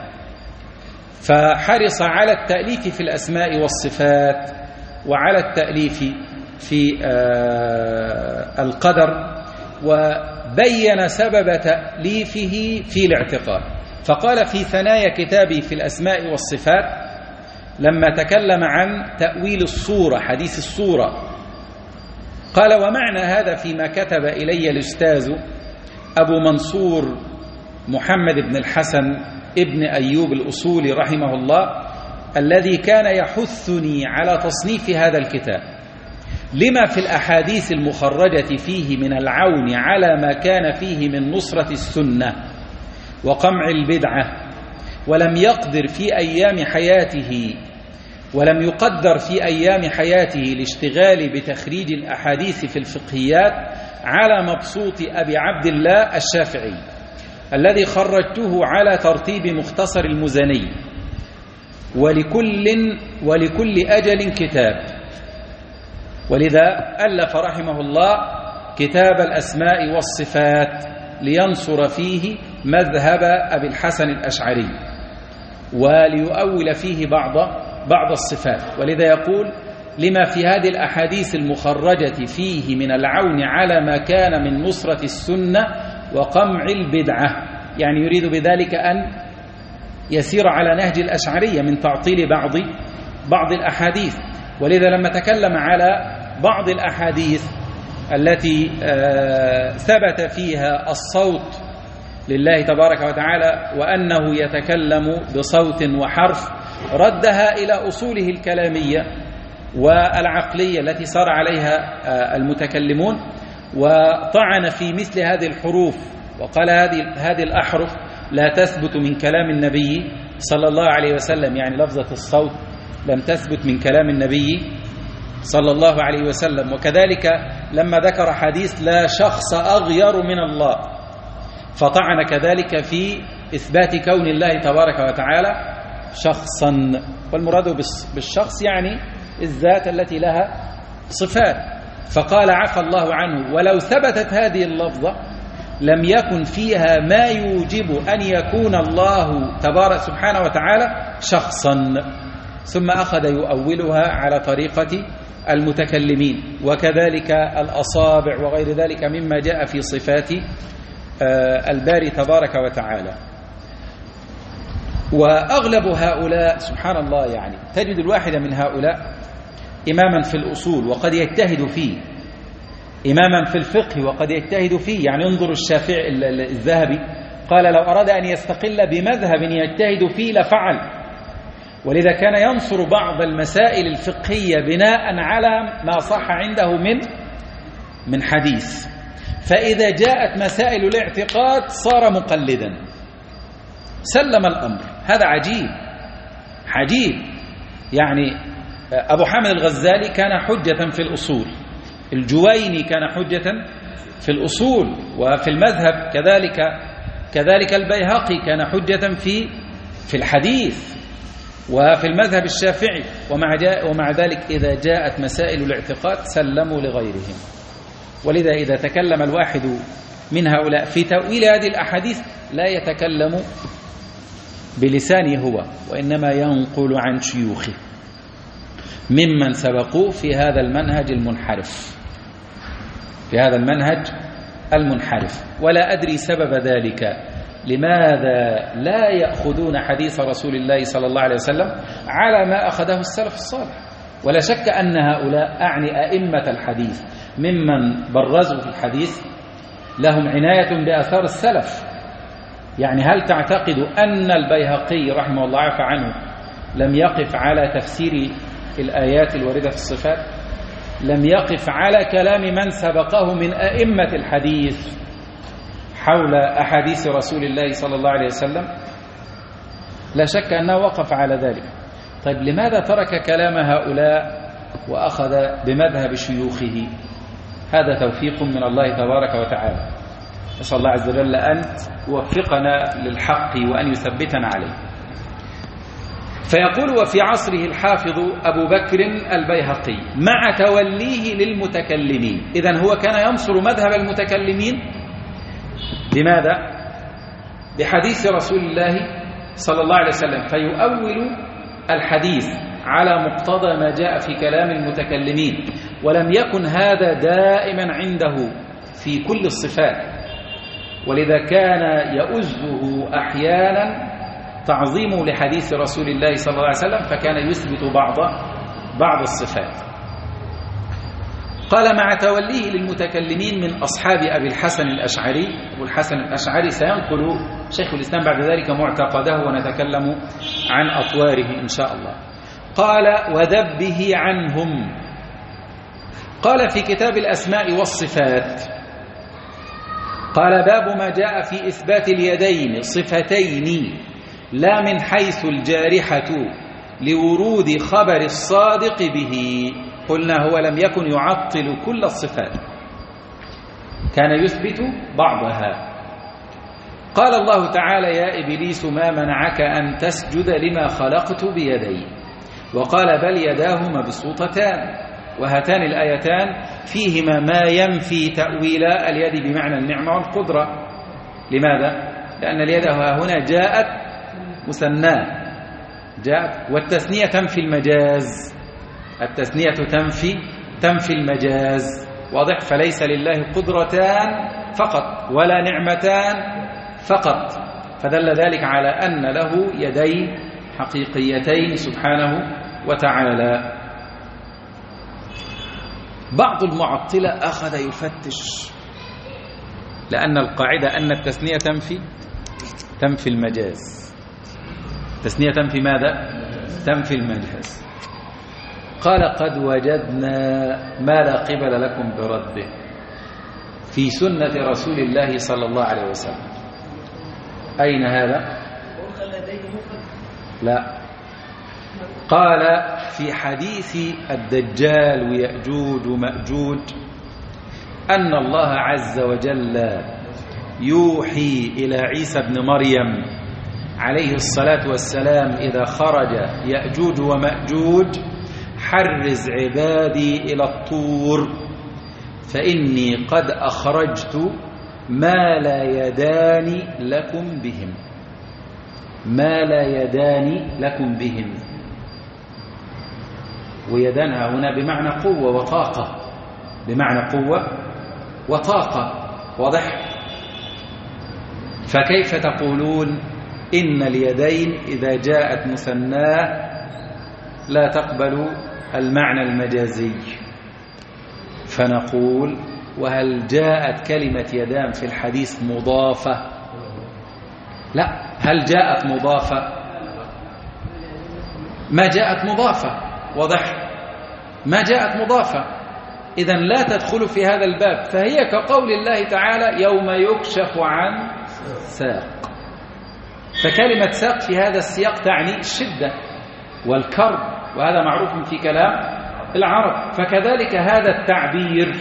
فحرص على التأليف في الأسماء والصفات وعلى التأليف في القدر، وبين سبب تأليفه في الاعتقاد. فقال في ثنايا كتابه في الأسماء والصفات لما تكلم عن تأويل الصورة، حديث الصورة، قال: ومعنى هذا فيما كتب إلي الأستاذ أبو منصور محمد بن الحسن ابن أيوب الأصولي رحمه الله، الذي كان يحثني على تصنيف هذا الكتاب، لما في الأحاديث المخرجة فيه من العون على ما كان فيه من نصرة السنة وقمع البدعة، ولم يقدر في أيام حياته ولم يقدر في أيام حياته الاشتغال بتخريج الأحاديث في الفقهيات على مبسوط أبي عبد الله الشافعي الذي خرجته على ترتيب مختصر المزني، ولكل ولكل أجل كتاب. ولذا ألف رحمه الله كتاب الأسماء والصفات لينصر فيه مذهب أبي الحسن الأشعري، وليؤول فيه بعض بعض الصفات. ولذا يقول: لما في هذه الأحاديث المخرجة فيه من العون على ما كان من نصرة السنة وقمع البدعة، يعني يريد بذلك أن يسير على نهج الأشعرية من تعطيل بعض بعض الأحاديث. ولذا لما تكلم على بعض الأحاديث التي ثبت فيها الصوت لله تبارك وتعالى وأنه يتكلم بصوت وحرف، ردها إلى أصوله الكلامية والعقلية التي صار عليها المتكلمون، وطعن في مثل هذه الحروف وقال: هذه هذه الأحرف لا تثبت من كلام النبي صلى الله عليه وسلم، يعني لفظة الصوت لم تثبت من كلام النبي صلى الله عليه وسلم. وكذلك لما ذكر حديث: لا شخص أغير من الله، فطعن كذلك في إثبات كون الله تبارك وتعالى شخصا، والمراد بالشخص يعني الذات التي لها صفات. فقال: عفى الله عنه، ولو ثبتت هذه اللفظة لم يكن فيها ما يوجب أن يكون الله تبارك سبحانه وتعالى شخصا. ثم أخذ يؤولها على طريقة المتكلمين، وكذلك الأصابع وغير ذلك مما جاء في صفات الباري تبارك وتعالى. وأغلب هؤلاء سبحان الله، يعني تجد الواحد من هؤلاء إماما في الأصول وقد يجتهد فيه، إماما في الفقه وقد يجتهد فيه. يعني انظر الشافعي الذهبي قال: لو أراد أن يستقل بمذهب يجتهد فيه لفعل. ولذا كان ينصر بعض المسائل الفقهية بناء على ما صح عنده من من حديث، فإذا جاءت مسائل الاعتقاد صار مقلدا، سلم الأمر. هذا عجيب عجيب. يعني أبو حامد الغزالي كان حجة في الأصول، الجويني كان حجة في الأصول وفي المذهب، كذلك كذلك البيهقي كان حجة في في الحديث وفي المذهب الشافعي. ومع, ومع ذلك إذا جاءت مسائل الاعتقاد سلموا لغيرهم. ولذا إذا تكلم الواحد من هؤلاء في تأويل هذه الأحاديث لا يتكلم بلسانه هو، وإنما ينقل عن شيوخه ممن سبقوه في هذا المنهج المنحرف في هذا المنهج المنحرف. ولا أدري سبب ذلك، لماذا لا يأخذون حديث رسول الله صلى الله عليه وسلم على ما أخذه السلف الصالح؟ ولا شك أن هؤلاء، أعني أئمة الحديث ممن برزوا في الحديث، لهم عناية بآثار السلف. يعني هل تعتقد أن البيهقي رحمه الله عفى عنه لم يقف على تفسير الآيات الواردة في الصفات؟ لم يقف على كلام من سبقه من أئمة الحديث حول أحاديث رسول الله صلى الله عليه وسلم؟ لا شك أنه وقف على ذلك. طيب لماذا ترك كلام هؤلاء وأخذ بمذهب شيوخه؟ هذا توفيق من الله تبارك وتعالى. نسأل الله عز وجل أن يوفقنا للحق وأن يثبتنا عليه. فيقول: وفي عصره الحافظ أبو بكر البيهقي مع توليه للمتكلمين. إذن هو كان ينصر مذهب المتكلمين لماذا؟ بحديث رسول الله صلى الله عليه وسلم، فيؤول الحديث على مقتضى ما جاء في كلام المتكلمين، ولم يكن هذا دائما عنده في كل الصفات، ولذا كان يؤزه أحيانا تعظيمه لحديث رسول الله صلى الله عليه وسلم، فكان يثبت بعض بعض الصفات. قال مع توليه للمتكلمين من أصحاب أبي الحسن الأشعري. أبو الحسن الأشعري سينقل شيخ الإسلام بعد ذلك معتقده، ونتكلم عن أطواره إن شاء الله. قال وذبه عنهم. قال في كتاب الأسماء والصفات، قال باب ما جاء في إثبات اليدين صفتين لا من حيث الجارحة لورود خبر الصادق به. قلنا هو لم يكن يعطل كل الصفات، كان يثبت بعضها. قال الله تعالى يا إبليس ما منعك أن تسجد لما خلقت بيدي، وقال بل يداه مبسوطتان. وهاتان الآيتان فيهما ما ينفي تأويل اليد بمعنى النعمة والقدرة. لماذا؟ لأن اليد هنا جاءت مثناه، جاءت والتثنية تنفي المجاز، التثنية تنفي تنفي المجاز، واضح؟ فليس لله قدرتان فقط ولا نعمتان فقط، فدل ذلك على أن له يدين حقيقيتين سبحانه وتعالى. بعض المعطلة أخذ يفتش، لأن القاعدة أن التثنية تنفي تنفي المجاز. التثنية تنفي ماذا؟ تنفي المجاز. قال قد وجدنا ما لا قبل لكم برده في سنة رسول الله صلى الله عليه وسلم. أين هذا؟ لا، قال في حديث الدجال ويأجوج ومأجوج أن الله عز وجل يوحي إلى عيسى بن مريم عليه الصلاة والسلام إذا خرج يأجوج ومأجوج حرز عبادي إلى الطور فإني قد أخرجت ما لا يدان لكم بهم، ما لا يدان لكم بهم. ويدانها هنا بمعنى قوة وطاقة، بمعنى قوة وطاقة، واضح؟ فكيف تقولون إن اليدين إذا جاءت مثناه لا تقبل المعنى المجازي؟ فنقول وهل جاءت كلمة يدان في الحديث مضافة؟ لا. هل جاءت مضافة؟ ما جاءت مضافة، واضح؟ ما جاءت مضافة، إذن لا تدخل في هذا الباب. فهي كقول الله تعالى يوم يكشف عن ساق، فكلمة ساق في هذا السياق تعني الشدة والكرب، وهذا معروف في كلام العرب. فكذلك هذا التعبير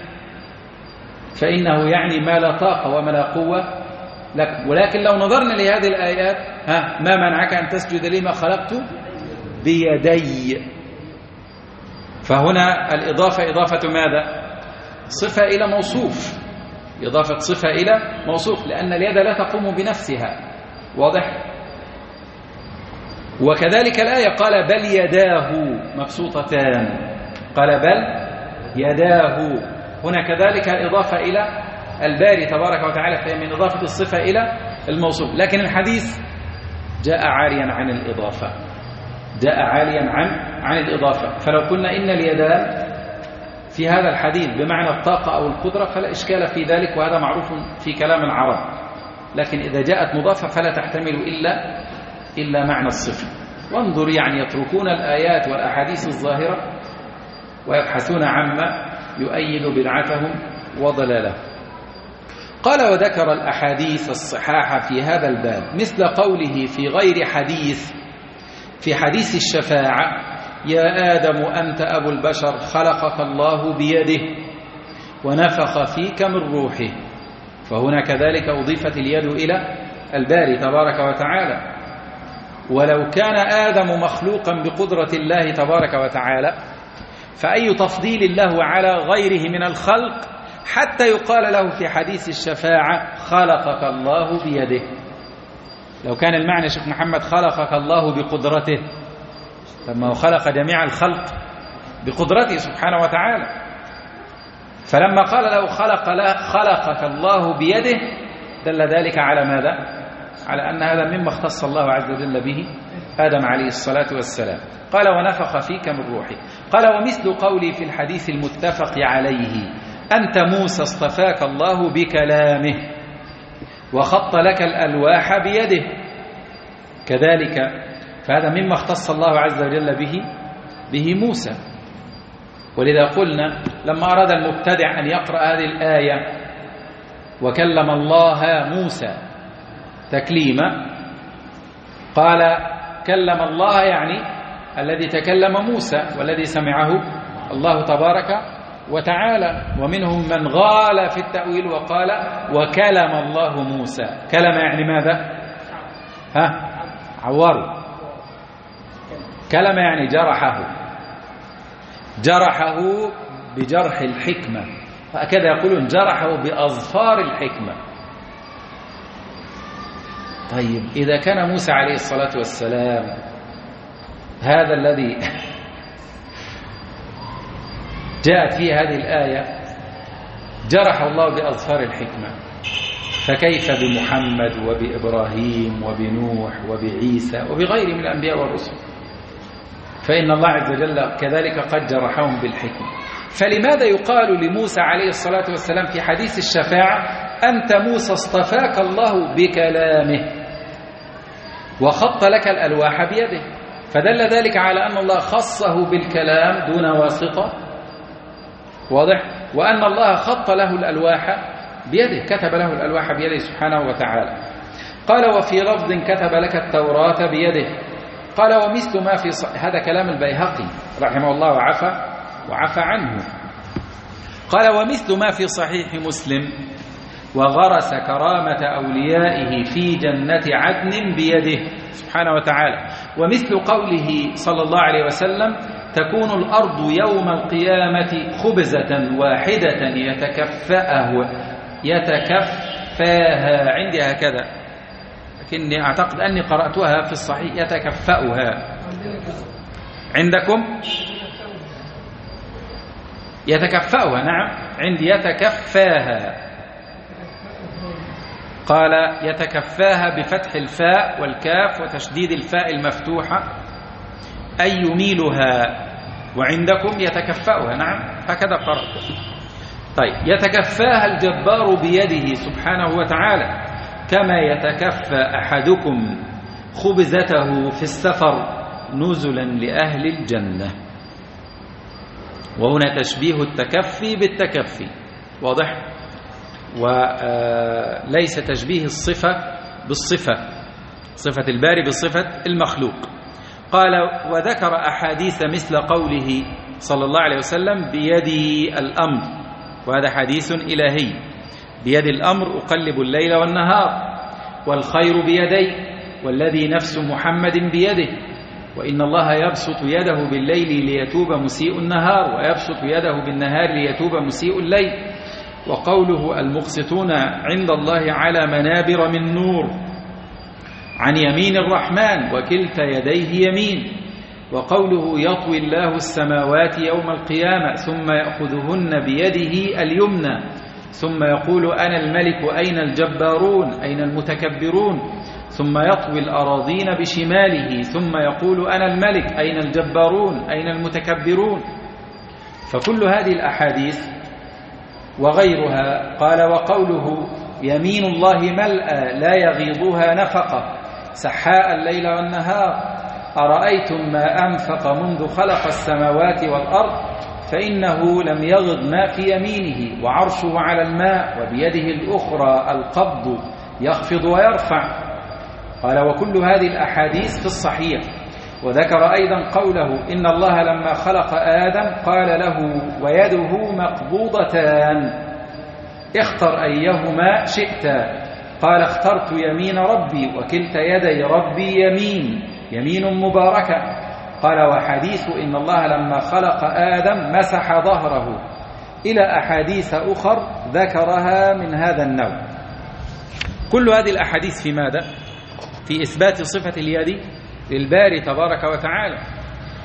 فإنه يعني ما لا طاقة وما لا قوة لك. ولكن لو نظرنا لهذه الآيات، ها ما منعك أن تسجد لما خلقت بيدي، فهنا الإضافة إضافة ماذا؟ صفة إلى موصوف، إضافة صفة إلى موصوف، لأن اليد لا تقوم بنفسها، واضح؟ وكذلك الآية قال بل يداه مبسوطتان، قال بل يداه، هنا كذلك الإضافة إلى الباري تبارك وتعالى، فهي من إضافة الصفة إلى الموصوف. لكن الحديث جاء عاريا عن الإضافة، جاء عاليا عن عن الإضافة. فلو قلنا إن اليدان في هذا الحديث بمعنى الطاقة أو القدرة فلا إشكال في ذلك، وهذا معروف في كلام العرب. لكن إذا جاءت مضافة فلا تحتمل إلا إلا معنى الصفة. وانظر يعني يتركون الآيات والأحاديث الظاهرة ويبحثون عما يؤيد بدعتهم وضلالهم. قال وذكر الأحاديث الصحاحة في هذا الباب مثل قوله في غير حديث في حديث الشفاعة يا آدم أنت أبو البشر خلقك الله بيده ونفخ فيك من روحه. فهنا كذلك أضيفت اليد إلى الباري تبارك وتعالى. ولو كان آدم مخلوقا بقدرة الله تبارك وتعالى فأي تفضيل له على غيره من الخلق حتى يقال له في حديث الشفاعة خلقك الله بيده. لو كان المعنى شيخ محمد خلقك الله بقدرته، لما خلق جميع الخلق بقدرته سبحانه وتعالى. فلما قال له خلق لا خلقك الله بيده دل ذلك على ماذا؟ على أن هذا مما اختص الله عز وجل به آدم عليه الصلاة والسلام. قال ونفخ فيك من روحي. قال ومثل قولي في الحديث المتفق عليه أنت موسى اصطفاك الله بكلامه وخط لك الألواح بيده كذلك. فهذا مما اختص الله عز وجل به به موسى. ولذا قلنا لما أراد المبتدع أن يقرأ هذه الآية وكلم الله موسى تكليما قال كلم الله يعني الذي تكلم موسى والذي سمعه الله تبارك وتعالى. ومنهم من غال في التأويل وقال وكلم الله موسى. كلم يعني ماذا؟ ها عوروا. كلم يعني جرحه جرحه بجرح الحكمة. هكذا يقولون جرحه بأظفار الحكمة. طيب إذا كان موسى عليه الصلاة والسلام هذا الذي جاءت فيه هذه الآية جرحه الله بأظفار الحكمة، فكيف بمحمد وبإبراهيم وبنوح وبعيسى وبغير من الأنبياء والرسل؟ فإن الله عز وجل كذلك قد جرحهم بالحكمة. فلماذا يقال لموسى عليه الصلاة والسلام في حديث الشفاعة أنت موسى اصطفاك الله بكلامه وخط لك الألواح بيده؟ فدل ذلك على أن الله خصه بالكلام دون واسطة، واضح؟ وأن الله خط له الألواح بيده، كتب له الألواح بيده سبحانه وتعالى. قال وفي لفظ كتب لك التوراة بيده. قال ومثل ما في ص... هذا كلام البيهقي رحمه الله وعفى وعفى عنه. قال ومثل ما في صحيح مسلم وغرس كرامة أوليائه في جنة عدن بيده سبحانه وتعالى. ومثل قوله صلى الله عليه وسلم تكون الأرض يوم القيامة خبزة واحدة يتكفأه يتكفاها عندي هكذا، لكني أعتقد أني قرأتها في الصحيح يتكفأها. عندكم يتكفأها؟ نعم عندي يتكفاها. قال يتكفاها بفتح الفاء والكاف وتشديد الفاء المفتوحة أي يميلها، وعندكم يتكفأها. نعم هكذا قرأت. طيب يتكفاها الجبار بيده سبحانه وتعالى كما يتكفى أحدكم خبزته في السفر نزلا لأهل الجنة. وهنا تشبيه التكفي بالتكفي، واضح؟ وليس تشبيه الصفة بالصفة، صفة الباري بصفة المخلوق. قال وذكر أحاديث مثل قوله صلى الله عليه وسلم بيدي الأمر، وهذا حديث إلهي. بيد الأمر أقلب الليل والنهار والخير بيدي والذي نفس محمد بيده، وإن الله يبسط يده بالليل ليتوب مسيء النهار ويبسط يده بالنهار ليتوب مسيء الليل. وقوله المقسطون عند الله على منابر من نور عن يمين الرحمن وكلتا يديه يمين. وقوله يطوي الله السماوات يوم القيامة ثم يأخذهن بيده اليمنى ثم يقول أنا الملك أين الجبارون أين المتكبرون، ثم يطوي الأراضين بشماله ثم يقول أنا الملك أين الجبارون أين المتكبرون. فكل هذه الأحاديث وغيرها. قال وقوله يمين الله ملأى لا يغيضها نفقة سحاء الليل والنهار أرأيتم ما أنفق منذ خلق السماوات والأرض فإنه لم يغض ما في يمينه وعرشه على الماء وبيده الأخرى القبض يخفض ويرفع. قال وكل هذه الأحاديث في الصحيح. وذكر أيضا قوله إن الله لما خلق آدم قال له ويده مقبوضتان اختر أيهما شئت، قال اخترت يمين ربي وكلتا يدي ربي يمين يمين مباركة. قال وحديث إن الله لما خلق آدم مسح ظهره إلى أحاديث أخر ذكرها من هذا النوع. كل هذه الأحاديث في ماذا؟ في إثبات صفة اليد للباري تبارك وتعالى.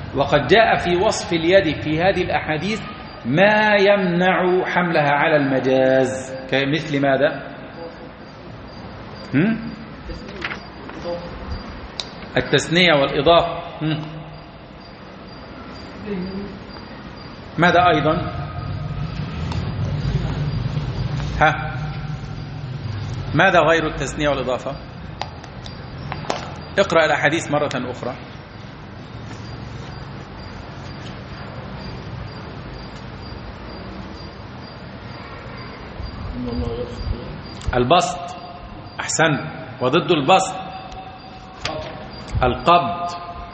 وقد جاء في وصف اليد في هذه الأحاديث ما يمنع حملها على المجاز، كمثل ماذا؟ هم؟ التثنية والإضافة. هم؟ ماذا أيضا؟ ها؟ ماذا غير التثنية والإضافة؟ اقرأ الأحاديث مرة أخرى. البسط، أحسن، وضد البسط القبض،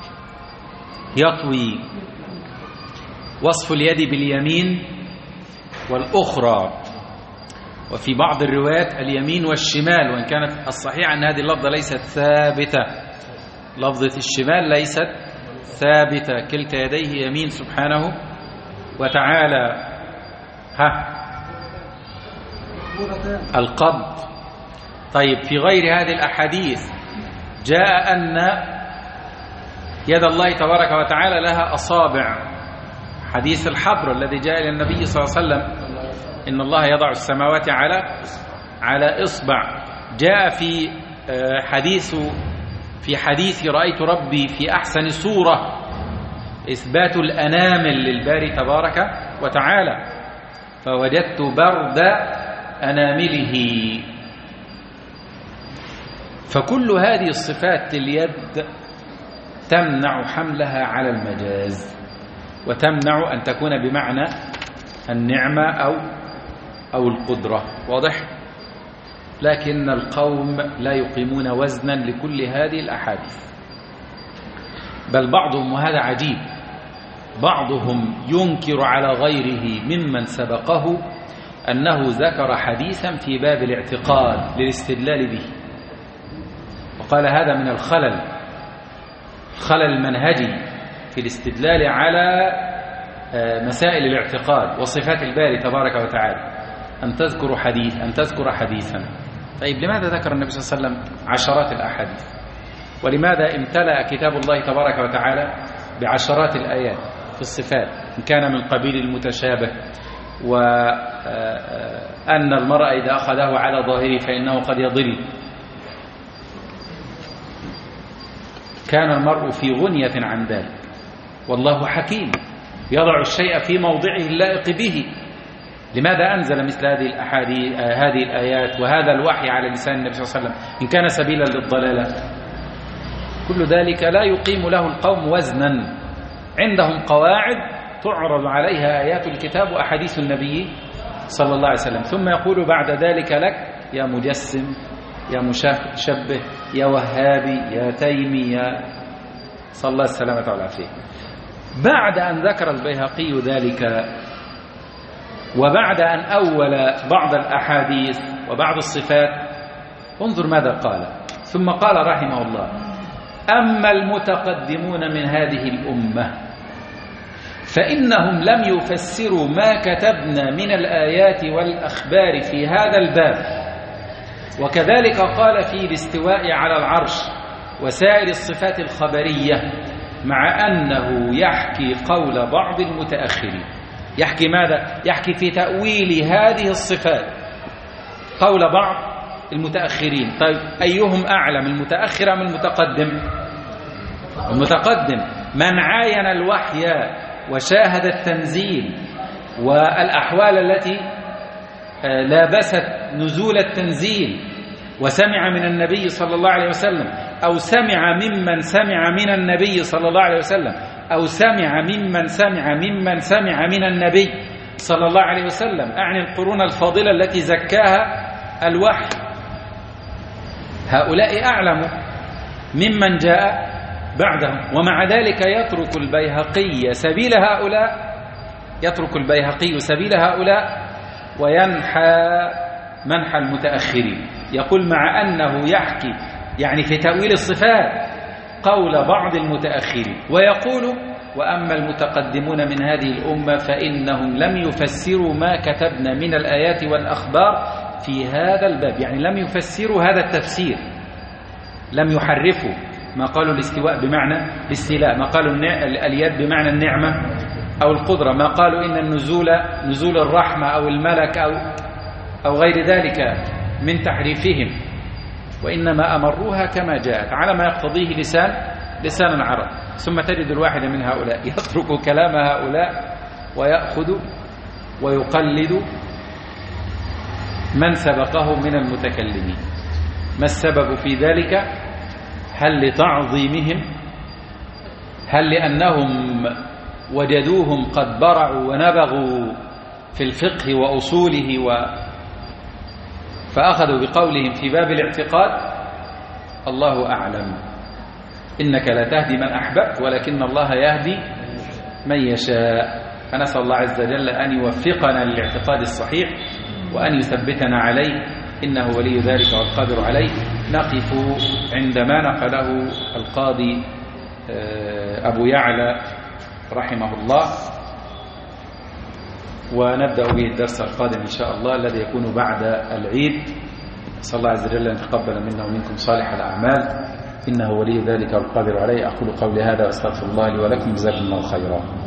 يطوي، وصف اليد باليمين والأخرى، وفي بعض الروايات اليمين والشمال، وإن كانت الصحيح أن هذه اللفظة ليست ثابتة، لفظة الشمال ليست ثابتة، كلتا يديه يمين سبحانه وتعالى. ها القبض. طيب في غير هذه الأحاديث جاء أن يد الله تبارك وتعالى لها أصابع، حديث الحبر الذي جاء إلى النبي صلى الله عليه وسلم إن الله يضع السماوات على على إصبع. جاء في حديث في حديث رأيت ربي في أحسن صورة إثبات الأنامل للباري تبارك وتعالى، فوجدت برد أنامله. فكل هذه الصفات اليد تمنع حملها على المجاز، وتمنع أن تكون بمعنى النعمة أو أو القدرة. واضح؟ لكن القوم لا يقيمون وزنا لكل هذه الأحاديث، بل بعضهم، وهذا عجيب، بعضهم ينكر على غيره ممن سبقه أنه ذكر حديثا في باب الاعتقاد للاستدلال به، وقال هذا من الخلل خلل المنهجي في الاستدلال على مسائل الاعتقاد وصفات الباري تبارك وتعالى، أن تذكر حديث أن تذكر حديثا. طيب لماذا ذكر النبي صلى الله عليه وسلم عشرات الأحاديث؟ ولماذا امتلأ كتاب الله تبارك وتعالى بعشرات الآيات في الصفات إن كان من قبيل المتشابه، وأن المرء إذا أخذه على ظاهره فإنه قد يضل؟ كان المرء في غنية عن ذلك، والله حكيم يضع الشيء في موضعه اللائق به. لماذا أنزل مثل هذه الأحاديث هذه الآيات وهذا الوحي على لسان النبي صلى الله عليه وسلم إن كان سبيلا للضلالة؟ كل ذلك لا يقيم له القوم وزنا. عندهم قواعد تعرض عليها آيات الكتاب وأحاديث النبي صلى الله عليه وسلم، ثم يقول بعد ذلك لك يا مجسم، يا مشبه، يا وهابي، يا تيمي، يا صلى الله السلامة والعافية. بعد أن ذكر البيهقي ذلك، وبعد أن أول بعض الأحاديث وبعض الصفات، انظر ماذا قال. ثم قال رحمه الله: أما المتقدمون من هذه الأمة فإنهم لم يفسروا ما كتبنا من الآيات والأخبار في هذا الباب، وكذلك قال في الاستواء على العرش وسائر الصفات الخبرية، مع أنه يحكي قول بعض المتأخرين. يحكي ماذا؟ يحكي في تأويل هذه الصفات قول بعض المتأخرين. طيب أيهم أعلم، المتأخر أم المتقدم؟ المتقدم، من عاين الوحي وشاهد التنزيل والأحوال التي لابست نزول التنزيل، وسمع من النبي صلى الله عليه وسلم، أو سمع ممن سمع من النبي صلى الله عليه وسلم، أو سمع ممن سمع ممن سمع من النبي صلى الله عليه وسلم، أعني القرون الفاضلة التي زكاها الوحي. هؤلاء أعلم ممن جاء بعدهم، ومع ذلك يترك البيهقي سبيل هؤلاء يترك البيهقي سبيل هؤلاء وينحى منحى المتأخرين. يقول مع أنه يحكي يعني في تأويل الصفات قول بعض المتأخرين، ويقول: وأما المتقدمون من هذه الأمة فإنهم لم يفسروا ما كتبنا من الآيات والأخبار في هذا الباب، يعني لم يفسروا هذا التفسير، لم يحرفوا ما قالوا الاستواء بمعنى الاستيلاء، ما قالوا اليد بمعنى النعمة أو القدرة، ما قالوا إن النزول نزول الرحمة أو الملك أو أو غير ذلك من تحريفهم، وإنما أمروها كما جاءت على ما يقتضيه لسان لسان العرب. ثم تجد الواحد من هؤلاء يترك كلام هؤلاء ويأخذ ويقلد من سبقه من المتكلمين. ما السبب في ذلك؟ هل لتعظيمهم؟ هل لأنهم وجدوهم قد برعوا ونبغوا في الفقه وأصوله و فأخذوا بقولهم في باب الاعتقاد؟ الله أعلم. إنك لا تهدي من أحببت ولكن الله يهدي من يشاء. فنسأل الله عز وجل أن يوفقنا للاعتقاد الصحيح وأن يثبتنا عليه، إنه ولي ذلك والقادر عليه. نقف عندما نقله القاضي أبو يعلى رحمه الله، ونبدأ به الدرس القادم إن شاء الله الذي يكون بعد العيد. صلى الله عز وجل أن يتقبل منا ومنكم صالح الأعمال، إنه ولي ذلك والقادر عليه. أقول قولي هذا وأستغفر الله لي ولكم، جزاكم الله خيرا.